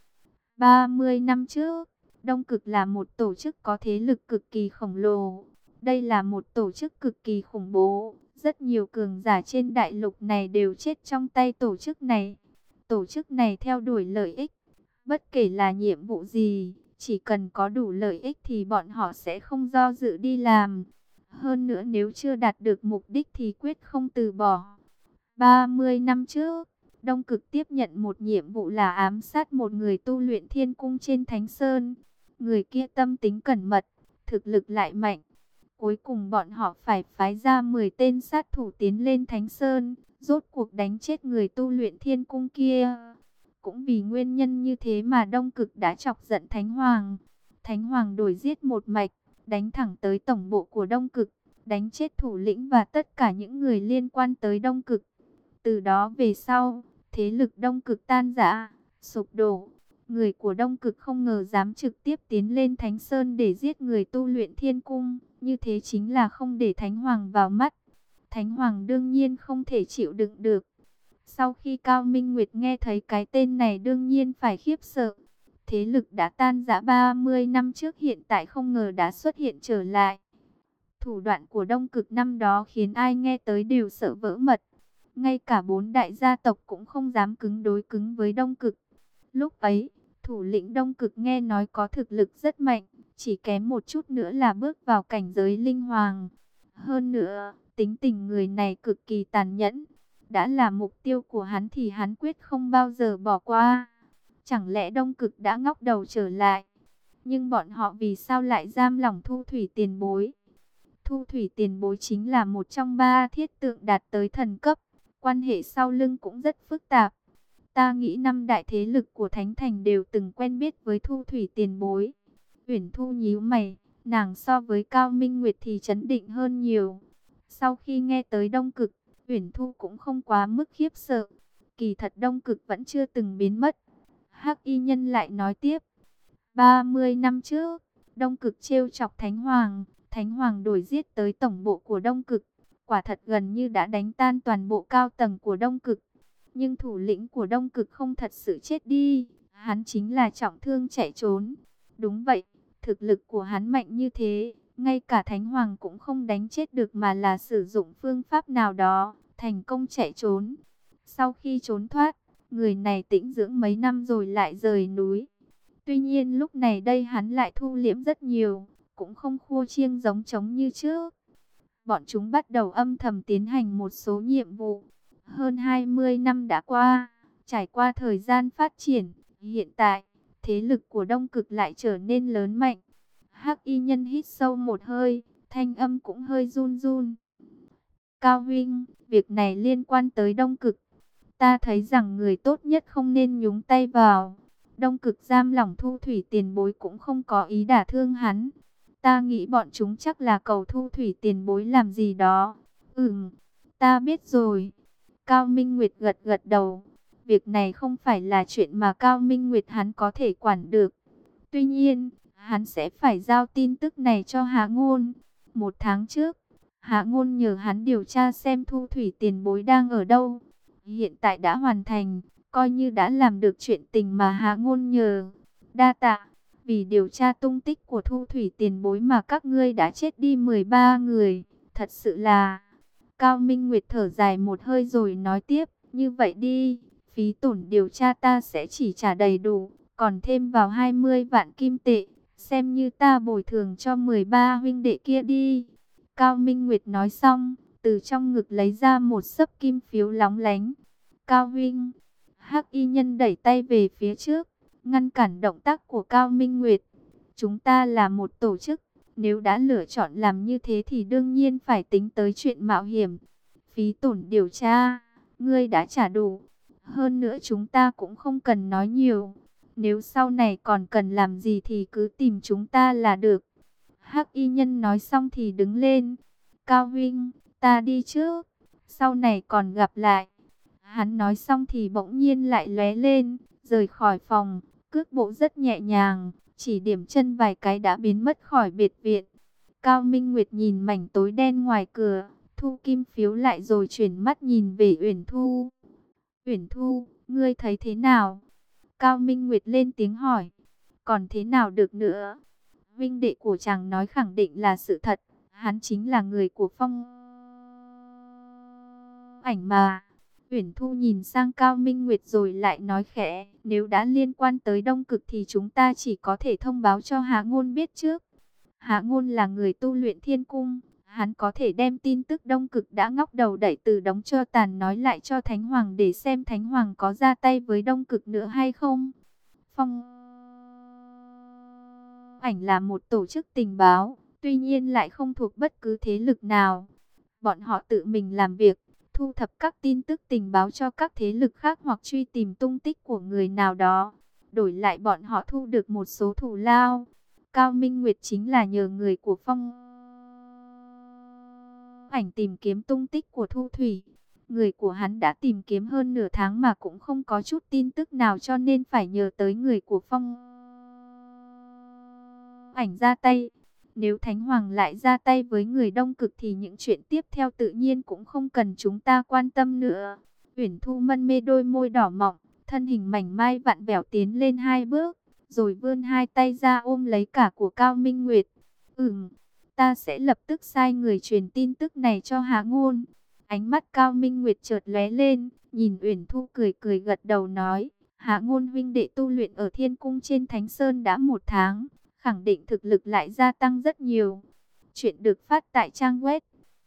30 năm trước, Đông Cực là một tổ chức có thế lực cực kỳ khổng lồ. Đây là một tổ chức cực kỳ khủng bố. Rất nhiều cường giả trên đại lục này đều chết trong tay tổ chức này. Tổ chức này theo đuổi lợi ích. Bất kể là nhiệm vụ gì, chỉ cần có đủ lợi ích thì bọn họ sẽ không do dự đi làm. Hơn nữa nếu chưa đạt được mục đích thì quyết không từ bỏ. 30 năm trước, Đông Cực tiếp nhận một nhiệm vụ là ám sát một người tu luyện thiên cung trên Thánh Sơn. Người kia tâm tính cẩn mật, thực lực lại mạnh. Cuối cùng bọn họ phải phái ra 10 tên sát thủ tiến lên Thánh Sơn, rốt cuộc đánh chết người tu luyện thiên cung kia. Cũng vì nguyên nhân như thế mà Đông Cực đã chọc giận Thánh Hoàng. Thánh Hoàng đuổi giết một mạch, đánh thẳng tới tổng bộ của Đông Cực, đánh chết thủ lĩnh và tất cả những người liên quan tới Đông Cực. Từ đó về sau, thế lực Đông Cực tan rã, sụp đổ. Người của Đông Cực không ngờ dám trực tiếp tiến lên Thánh Sơn để giết người tu luyện thiên cung. Như thế chính là không để Thánh Hoàng vào mắt. Thánh Hoàng đương nhiên không thể chịu đựng được. Sau khi Cao Minh Nguyệt nghe thấy cái tên này đương nhiên phải khiếp sợ. Thế lực đã tan rã 30 năm trước hiện tại không ngờ đã xuất hiện trở lại. Thủ đoạn của Đông Cực năm đó khiến ai nghe tới đều sợ vỡ mật. Ngay cả 4 đại gia tộc cũng không dám cứng đối cứng với Đông Cực. Lúc ấy, thủ lĩnh Đông Cực nghe nói có thực lực rất mạnh, chỉ kém một chút nữa là bước vào cảnh giới linh hoàng. Hơn nữa, tính tình người này cực kỳ tàn nhẫn. Đã là mục tiêu của hắn thì hắn quyết không bao giờ bỏ qua. Chẳng lẽ Đông Cực đã ngóc đầu trở lại? Nhưng bọn họ vì sao lại giam lỏng Thu Thủy Tiền Bối? Thu Thủy Tiền Bối chính là một trong 3 thiết tượng đạt tới thần cấp. Quan hệ sau lưng cũng rất phức tạp. Ta nghĩ 5 đại thế lực của Thánh Thành đều từng quen biết với Thu Thủy Tiền Bối. Uyển Thu nhíu mày, nàng so với Cao Minh Nguyệt thì trấn định hơn nhiều. Sau khi nghe tới Đông Cực, Uyển Thu cũng không quá mức khiếp sợ. Kỳ thật Đông Cực vẫn chưa từng biến mất. Hắc Y Nhân lại nói tiếp. 30 năm trước, Đông Cực trêu chọc Thánh Hoàng. Thánh Hoàng đuổi giết tới tổng bộ của Đông Cực. Quả thật gần như đã đánh tan toàn bộ cao tầng của Đông Cực. Nhưng thủ lĩnh của Đông Cực không thật sự chết đi. Hắn chính là trọng thương chạy trốn. Đúng vậy, thực lực của hắn mạnh như thế. Ngay cả Thánh Hoàng cũng không đánh chết được mà là sử dụng phương pháp nào đó, thành công chạy trốn. Sau khi trốn thoát, người này tĩnh dưỡng mấy năm rồi lại rời núi. Tuy nhiên lúc này đây hắn lại thu liễm rất nhiều, cũng không khua chiêng giống trống như trước. Bọn chúng bắt đầu âm thầm tiến hành một số nhiệm vụ. Hơn 20 năm đã qua, trải qua thời gian phát triển, hiện tại, thế lực của Đông Cực lại trở nên lớn mạnh. Hắc Y Nhân hít sâu một hơi, thanh âm cũng hơi run run. Cao huynh, việc này liên quan tới Đông Cực. Ta thấy rằng người tốt nhất không nên nhúng tay vào. Đông Cực giam lỏng Thu Thủy Tiền Bối cũng không có ý đả thương hắn. Ta nghĩ bọn chúng chắc là cầu Thu Thủy Tiền Bối làm gì đó. Ta biết rồi. Cao Minh Nguyệt gật gật đầu. Việc này không phải là chuyện mà Cao Minh Nguyệt hắn có thể quản được. Tuy nhiên, hắn sẽ phải giao tin tức này cho Hạ Ngôn. 1 tháng trước, Hạ Ngôn nhờ hắn điều tra xem Thu Thủy Tiền Bối đang ở đâu. Hiện tại đã hoàn thành, coi như đã làm được chuyện tình mà Hạ Ngôn nhờ. Đa tạ, vì điều tra tung tích của Thu Thủy Tiền Bối mà các ngươi đã chết đi 13 người. Thật sự là... Cao Minh Nguyệt thở dài một hơi rồi nói tiếp, như vậy đi, phí tổn điều tra ta sẽ chỉ trả đầy đủ, còn thêm vào 20 vạn kim tệ, xem như ta bồi thường cho 13 huynh đệ kia đi. Cao Minh Nguyệt nói xong, từ trong ngực lấy ra một xấp kim phiếu lóng lánh. Cao huynh, Hắc Y Nhân đẩy tay về phía trước, ngăn cản động tác của Cao Minh Nguyệt. Chúng ta là một tổ chức. Nếu đã lựa chọn làm như thế thì đương nhiên phải tính tới chuyện mạo hiểm. Phí tổn điều tra, ngươi đã trả đủ. Hơn nữa chúng ta cũng không cần nói nhiều. Nếu sau này còn cần làm gì thì cứ tìm chúng ta là được. Hắc y nhân nói xong thì đứng lên. Cao huynh, ta đi trước. Sau này còn gặp lại. Hắn nói xong thì bỗng nhiên lại lóe lên, rời khỏi phòng, cước bộ rất nhẹ nhàng, chỉ điểm chân vài cái đã biến mất khỏi biệt viện. Cao Minh Nguyệt nhìn mảnh tối đen ngoài cửa, thu kim phiếu lại rồi chuyển mắt nhìn về Uyển Thu. Uyển Thu, ngươi thấy thế nào? Cao Minh Nguyệt lên tiếng hỏi. Còn thế nào được nữa? Vinh đệ của chàng nói khẳng định là sự thật. Hắn chính là người của Phong Ảnh mà. Uyển Thu nhìn sang Cao Minh Nguyệt rồi lại nói khẽ. Nếu đã liên quan tới Đông Cực thì chúng ta chỉ có thể thông báo cho Hạ Ngôn biết trước. Hạ Ngôn là người tu luyện thiên cung. Hắn có thể đem tin tức Đông Cực đã ngóc đầu đẩy từ đống tro tàn nói lại cho Thánh Hoàng để xem Thánh Hoàng có ra tay với Đông Cực nữa hay không. Phong Ảnh là một tổ chức tình báo, tuy nhiên lại không thuộc bất cứ thế lực nào. Bọn họ tự mình làm việc, thu thập các tin tức tình báo cho các thế lực khác hoặc truy tìm tung tích của người nào đó. Đổi lại bọn họ thu được một số thù lao. Cao Minh Nguyệt chính là nhờ người của Phong Ảnh tìm kiếm tung tích của Thu Thủy. Người của hắn đã tìm kiếm hơn nửa tháng mà cũng không có chút tin tức nào, cho nên phải nhờ tới người của Phong Ảnh ra tay. Nếu Thánh Hoàng lại ra tay với người Đông Cực thì những chuyện tiếp theo tự nhiên cũng không cần chúng ta quan tâm nữa. Uyển Thu mân mê đôi môi đỏ mọng, thân hình mảnh mai vặn vẹo tiến lên 2 bước, rồi vươn 2 tay ra ôm lấy cả của Cao Minh Nguyệt. Ta sẽ lập tức sai người truyền tin tức này cho Hạ Ngôn. Ánh mắt Cao Minh Nguyệt chợt lóe lên, nhìn Uyển Thu cười cười gật đầu nói, Hạ Ngôn huynh đệ tu luyện ở Thiên Cung trên Thánh Sơn đã 1 tháng, khẳng định thực lực lại gia tăng rất nhiều. Chuyện được phát tại trang web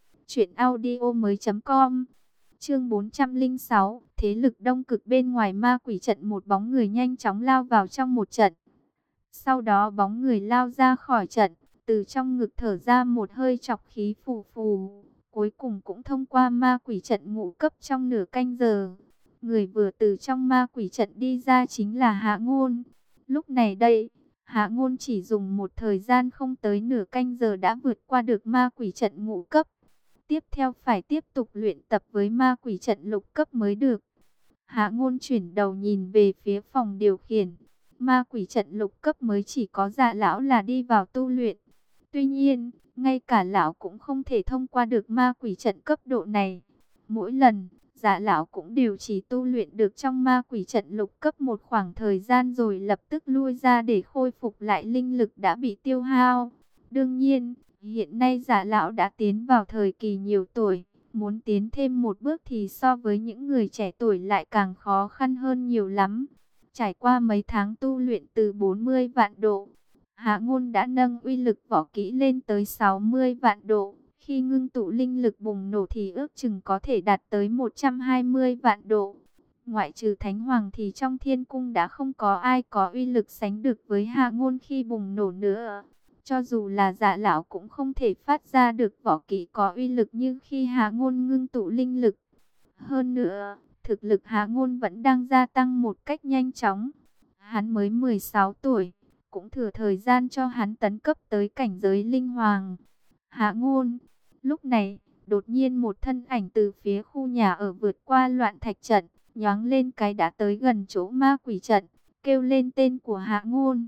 truyệnaudiomoi.com. Chương 406, thế lực Đông Cực bên ngoài ma quỷ trận. Một bóng người nhanh chóng lao vào trong một trận. Sau đó bóng người lao ra khỏi trận, từ trong ngực thở ra một hơi trọc khí phù phù, cuối cùng cũng thông qua ma quỷ trận ngũ cấp trong nửa canh giờ. Người vừa từ trong ma quỷ trận đi ra chính là Hạ Ngôn. Lúc này đây, Hạ Ngôn chỉ dùng một thời gian không tới nửa canh giờ đã vượt qua được ma quỷ trận ngũ cấp. Tiếp theo phải tiếp tục luyện tập với ma quỷ trận lục cấp mới được. Hạ Ngôn chuyển đầu nhìn về phía phòng điều khiển. Ma quỷ trận lục cấp mới chỉ có Dạ lão là đi vào tu luyện. Tuy nhiên, ngay cả lão cũng không thể thông qua được ma quỷ trận cấp độ này. Mỗi lần, Dạ lão cũng đều chỉ tu luyện được trong ma quỷ trận lục cấp một khoảng thời gian rồi lập tức lui ra để khôi phục lại linh lực đã bị tiêu hao. Đương nhiên, hiện nay Dạ lão đã tiến vào thời kỳ nhiều tuổi, muốn tiến thêm một bước thì so với những người trẻ tuổi lại càng khó khăn hơn nhiều lắm. Trải qua mấy tháng tu luyện từ 40 vạn độ, Hạ Ngôn đã nâng uy lực võ kỹ lên tới 60 vạn độ. Khi ngưng tụ linh lực bùng nổ thì ước chừng có thể đạt tới 120 vạn độ. Ngoại trừ Thánh Hoàng thì trong Thiên Cung đã không có ai có uy lực sánh được với Hạ Ngôn khi bùng nổ nữa. Cho dù là Dạ lão cũng không thể phát ra được võ kỹ có uy lực như khi Hạ Ngôn ngưng tụ linh lực. Hơn nữa, thực lực Hạ Ngôn vẫn đang gia tăng một cách nhanh chóng. Hắn mới 16 tuổi, cũng thừa thời gian cho hắn tấn cấp tới cảnh giới linh hoàng. Hạ Ngôn, lúc này, đột nhiên một thân ảnh từ phía khu nhà ở vượt qua loạn thạch trận, nhoáng lên cái đã tới gần chỗ ma quỷ trận, kêu lên tên của Hạ Ngôn.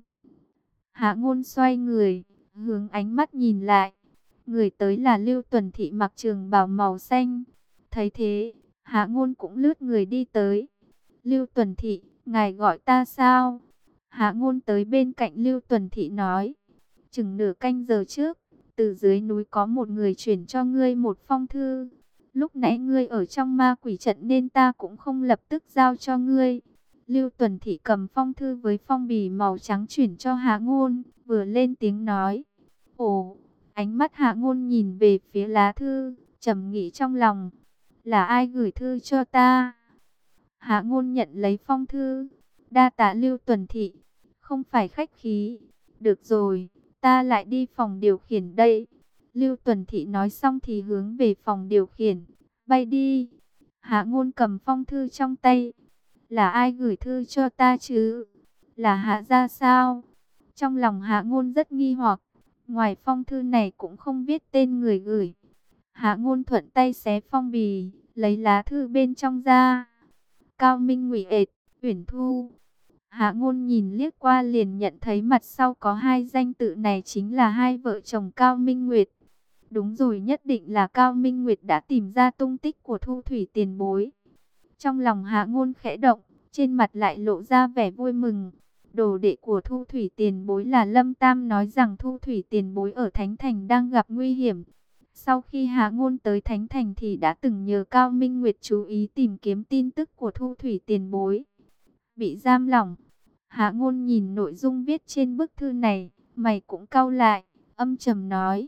Hạ Ngôn xoay người, hướng ánh mắt nhìn lại. Người tới là Lưu Tuần Thị mặc trường bào màu xanh. Thấy thế, Hạ Ngôn cũng lướt người đi tới. Lưu Tuần Thị, ngài gọi ta sao? Hạ Ngôn tới bên cạnh Lưu Tuần Thị nói. Chừng nửa canh giờ trước, từ dưới núi có một người chuyển cho ngươi một phong thư. Lúc nãy ngươi ở trong ma quỷ trận nên ta cũng không lập tức giao cho ngươi. Lưu Tuần Thị cầm phong thư với phong bì màu trắng chuyển cho Hạ Ngôn, vừa lên tiếng nói. Ồ, ánh mắt Hạ Ngôn nhìn về phía lá thư, trầm nghĩ trong lòng. Là ai gửi thư cho ta? Hạ Ngôn nhận lấy phong thư. Đa tạ Lưu Tuần Thị, không phải khách khí. Được rồi, ta lại đi phòng điều khiển đây. Lưu Tuần Thị nói xong thì hướng về phòng điều khiển, bay đi. Hạ Ngôn cầm phong thư trong tay. Là ai gửi thư cho ta chứ? Là Hạ gia sao? Trong lòng Hạ Ngôn rất nghi hoặc. Ngoài phong thư này cũng không viết tên người gửi. Hạ Ngôn thuận tay xé phong bì, lấy lá thư bên trong ra. Cao Minh Ngụy ệt, Uyển Thu. Hạ Ngôn nhìn liếc qua liền nhận thấy mặt sau có hai danh tự này chính là hai vợ chồng Cao Minh Nguyệt. Đúng rồi, nhất định là Cao Minh Nguyệt đã tìm ra tung tích của Thu Thủy tiền bối. Trong lòng Hạ Ngôn khẽ động, trên mặt lại lộ ra vẻ vui mừng. Đồ đệ của Thu Thủy tiền bối là Lâm Tam nói rằng Thu Thủy tiền bối ở Thánh Thành đang gặp nguy hiểm. Sau khi Hạ Ngôn tới Thánh Thành thì đã từng nhờ Cao Minh Nguyệt chú ý tìm kiếm tin tức của Thu Thủy tiền bối. Bị giam lỏng. Hạ Ngôn nhìn nội dung viết trên bức thư này, mày cũng cau lại, âm trầm nói: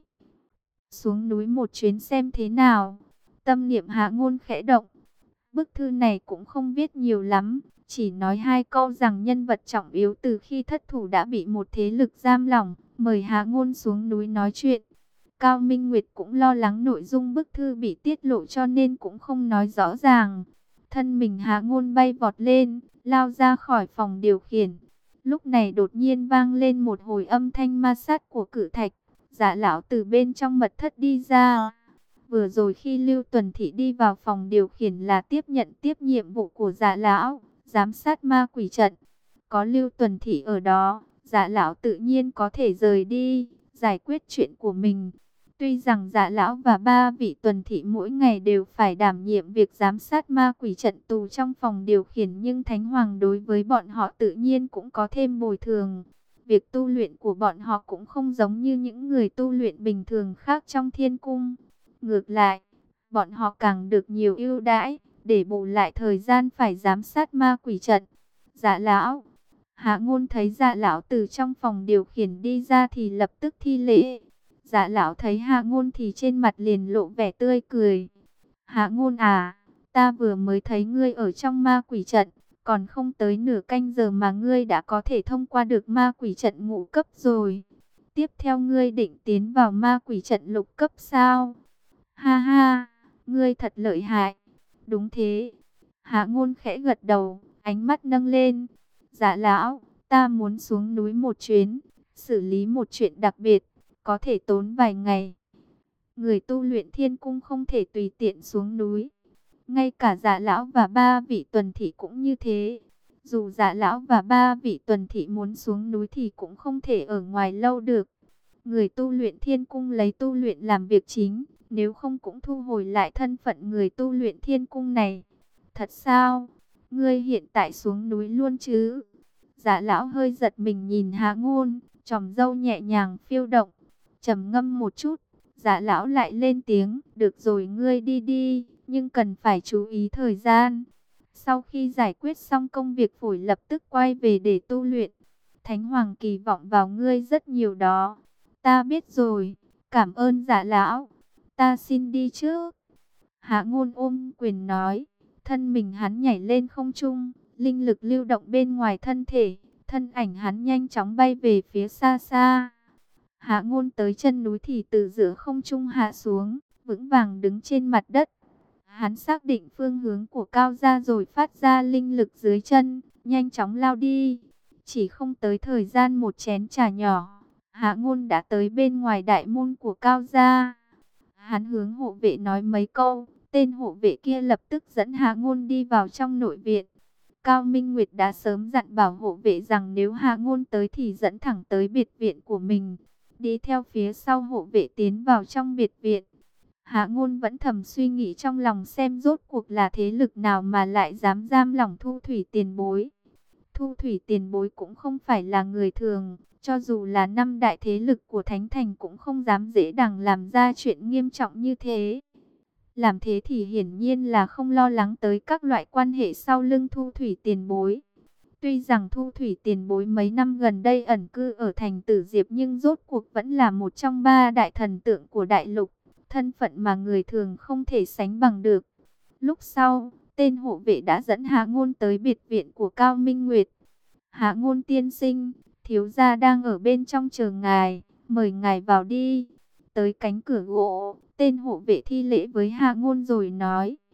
xuống núi một chuyến xem thế nào. Tâm niệm Hạ Ngôn khẽ động. Bức thư này cũng không viết nhiều lắm, chỉ nói hai câu rằng nhân vật trọng yếu từ khi thất thủ đã bị một thế lực giam lỏng, mời Hạ Ngôn xuống núi nói chuyện. Cao Minh Nguyệt cũng lo lắng nội dung bức thư bị tiết lộ cho nên cũng không nói rõ ràng. Thân mình Hạ Ngôn bay vọt lên, lao ra khỏi phòng điều khiển. Lúc này đột nhiên vang lên một hồi âm thanh ma sát của cự thạch. Dạ lão từ bên trong mật thất đi ra. Vừa rồi khi Lưu Tuần Thị đi vào phòng điều khiển là tiếp nhiệm vụ của Dạ lão, giám sát ma quỷ trận. Có Lưu Tuần Thị ở đó, Dạ lão tự nhiên có thể rời đi, giải quyết chuyện của mình. Tuy rằng Dạ lão và ba vị Tuần Thị mỗi ngày đều phải đảm nhiệm việc giám sát ma quỷ trận tù trong phòng điều khiển, nhưng Thánh Hoàng đối với bọn họ tự nhiên cũng có thêm bồi thường. Việc tu luyện của bọn họ cũng không giống như những người tu luyện bình thường khác trong thiên cung. Ngược lại, bọn họ càng được nhiều ưu đãi, để bù lại thời gian phải giám sát ma quỷ trận. Dạ lão. Hạ Ngôn thấy Dạ lão từ trong phòng điều khiển đi ra thì lập tức thi lễ. Dạ lão thấy Hạ Ngôn thì trên mặt liền lộ vẻ tươi cười. Hạ Ngôn à, ta vừa mới thấy ngươi ở trong ma quỷ trận, còn không tới nửa canh giờ mà ngươi đã có thể thông qua được ma quỷ trận ngũ cấp rồi. Tiếp theo ngươi định tiến vào ma quỷ trận lục cấp sao? Ha ha, ngươi thật lợi hại. Đúng thế. Hạ Ngôn khẽ gật đầu, ánh mắt nâng lên. Dạ lão, ta muốn xuống núi một chuyến, xử lý một chuyện đặc biệt, có thể tốn vài ngày. Người tu luyện thiên cung không thể tùy tiện xuống núi. Ngay cả Dạ lão và ba vị Tuần Thị cũng như thế. Dù Dạ lão và ba vị Tuần Thị muốn xuống núi thì cũng không thể ở ngoài lâu được. Người tu luyện thiên cung lấy tu luyện làm việc chính, nếu không cũng thu hồi lại thân phận người tu luyện thiên cung này. Thật sao? Ngươi hiện tại xuống núi luôn chứ? Dạ lão hơi giật mình nhìn Hạ Ngôn, chòm râu nhẹ nhàng phiêu động, trầm ngâm một chút. Dạ lão lại lên tiếng, được rồi ngươi đi đi, nhưng cần phải chú ý thời gian. Sau khi giải quyết xong công việc phổi lập tức quay về để tu luyện. Thánh Hoàng kỳ vọng vào ngươi rất nhiều đó. Ta biết rồi, cảm ơn Dạ lão. Ta xin đi trước. Hạ Ngôn ôm quyền nói, thân mình hắn nhảy lên không trung, linh lực lưu động bên ngoài thân thể, thân ảnh hắn nhanh chóng bay về phía xa xa. Hạ Ngôn tới chân núi thì từ giữa không trung hạ xuống, vững vàng đứng trên mặt đất. Hắn xác định phương hướng của Cao gia rồi phát ra linh lực dưới chân, nhanh chóng lao đi. Chỉ không tới thời gian một chén trà nhỏ, Hạ Ngôn đã tới bên ngoài đại môn của Cao gia. Hắn hướng hộ vệ nói mấy câu, tên hộ vệ kia lập tức dẫn Hạ Ngôn đi vào trong nội viện. Cao Minh Nguyệt đã sớm dặn bảo hộ vệ rằng nếu Hạ Ngôn tới thì dẫn thẳng tới biệt viện của mình. Đi theo phía sau hộ vệ tiến vào trong biệt viện. Hạ Ngôn vẫn thầm suy nghĩ trong lòng xem rốt cuộc là thế lực nào mà lại dám giam lỏng Thu Thủy tiền bối. Thu Thủy tiền bối cũng không phải là người thường, cho dù là năm đại thế lực của Thánh Thành cũng không dám dễ dàng làm ra chuyện nghiêm trọng như thế. Làm thế thì hiển nhiên là không lo lắng tới các loại quan hệ sau lưng Thu Thủy tiền bối. Tuy rằng Thu Thủy tiền bối mấy năm gần đây ẩn cư ở thành Tử Diệp nhưng rốt cuộc vẫn là một trong ba đại thần tượng của đại lục, thân phận mà người thường không thể sánh bằng được. Lúc sau, tên hộ vệ đã dẫn Hạ Ngôn tới biệt viện của Cao Minh Nguyệt. Hạ Ngôn tiên sinh, thiếu gia đang ở bên trong chờ ngài, mời ngài vào đi. Tới cánh cửa gỗ, tên hộ vệ thi lễ với Hạ Ngôn rồi nói.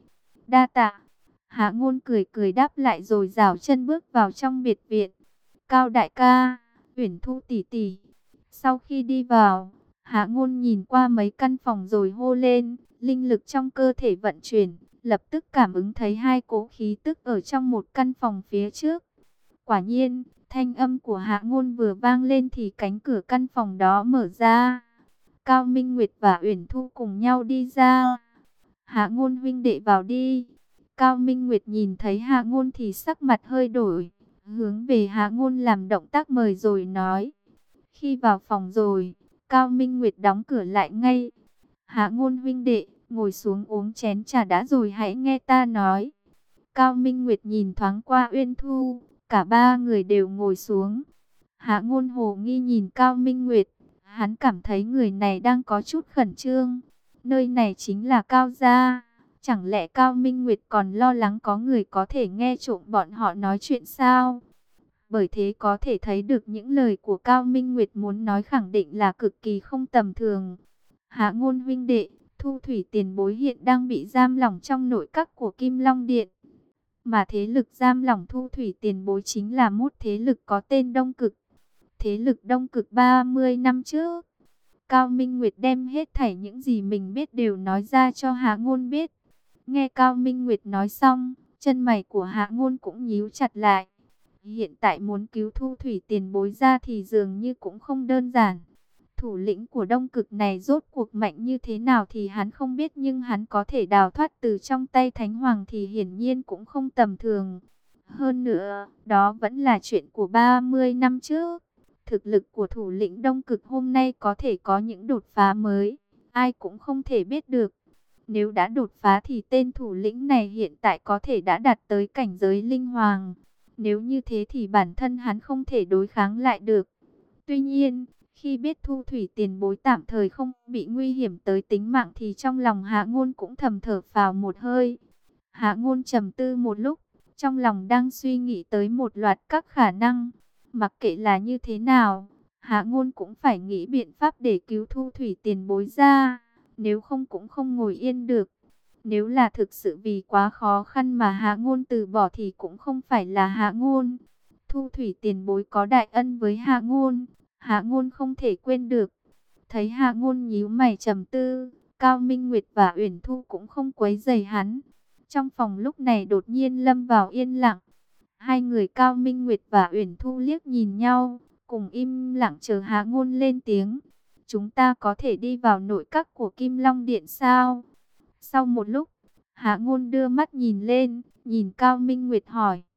đa tạ. Hạ Ngôn cười cười đáp lại rồi rảo chân bước vào trong biệt viện. Cao đại ca, Uyển Thu tỷ tỷ. Sau khi đi vào, Hạ Ngôn nhìn qua mấy căn phòng rồi hô lên, linh lực trong cơ thể vận chuyển, lập tức cảm ứng thấy hai cỗ khí tức ở trong một căn phòng phía trước. Quả nhiên, thanh âm của Hạ Ngôn vừa vang lên thì cánh cửa căn phòng đó mở ra. Cao Minh Nguyệt và Uyển Thu cùng nhau đi ra. Hạ Ngôn huynh đệ vào đi. Cao Minh Nguyệt nhìn thấy Hạ Ngôn thì sắc mặt hơi đổi, hướng về Hạ Ngôn làm động tác mời rồi nói. Khi vào phòng rồi, Cao Minh Nguyệt đóng cửa lại ngay. Hạ Ngôn huynh đệ, ngồi xuống uống chén trà đã rồi hãy nghe ta nói. Cao Minh Nguyệt nhìn thoáng qua Uyên Thu, cả ba người đều ngồi xuống. Hạ Ngôn hồ nghi nhìn Cao Minh Nguyệt, hắn cảm thấy người này đang có chút khẩn trương. Nơi này chính là Cao gia, chẳng lẽ Cao Minh Nguyệt còn lo lắng có người có thể nghe trộm bọn họ nói chuyện sao? Bởi thế có thể thấy được những lời của Cao Minh Nguyệt muốn nói khẳng định là cực kỳ không tầm thường. Hạ Ngôn huynh đệ, Thu Thủy tiền bối hiện đang bị giam lỏng trong nội các của Kim Long Điện. Mà thế lực giam lỏng Thu Thủy tiền bối chính là một thế lực có tên Đông Cực. Thế lực Đông Cực 30 năm trước. Cao Minh Nguyệt đem hết thảy những gì mình biết đều nói ra cho Hạ Ngôn biết. Nghe Cao Minh Nguyệt nói xong, chân mày của Hạ Ngôn cũng nhíu chặt lại. Hiện tại muốn cứu Thu Thủy tiền bối ra thì dường như cũng không đơn giản. Thủ lĩnh của Đông Cực này rốt cuộc mạnh như thế nào thì hắn không biết, nhưng hắn có thể đào thoát từ trong tay Thánh Hoàng thì hiển nhiên cũng không tầm thường. Hơn nữa, đó vẫn là chuyện của 30 năm trước. Thực lực của thủ lĩnh Đông Cực hôm nay có thể có những đột phá mới, ai cũng không thể biết được. Nếu đã đột phá thì tên thủ lĩnh này hiện tại có thể đã đạt tới cảnh giới linh hoàng. Nếu như thế thì bản thân hắn không thể đối kháng lại được. Tuy nhiên, khi biết Thu Thủy tiền bối tạm thời không bị nguy hiểm tới tính mạng thì trong lòng Hạ Ngôn cũng thầm thở phào một hơi. Hạ Ngôn trầm tư một lúc, trong lòng đang suy nghĩ tới một loạt các khả năng. Mặc kệ là như thế nào, Hạ Ngôn cũng phải nghĩ biện pháp để cứu Thu Thủy tiền bối ra, nếu không cũng không ngồi yên được. Nếu là thực sự vì quá khó khăn mà Hạ Ngôn từ bỏ thì cũng không phải là Hạ Ngôn. Thu Thủy tiền bối có đại ân với Hạ Ngôn, Hạ Ngôn không thể quên được. Thấy Hạ Ngôn nhíu mày trầm tư, Cao Minh Nguyệt và Uyển Thu cũng không quấy rầy hắn. Trong phòng lúc này đột nhiên lâm vào yên lặng. Hai người Cao Minh Nguyệt và Uyển Thu liếc nhìn nhau, cùng im lặng chờ Hạ Ngôn lên tiếng. Chúng ta có thể đi vào nội các của Kim Long Điện sao? Sau một lúc, Hạ Ngôn đưa mắt nhìn lên, nhìn Cao Minh Nguyệt hỏi.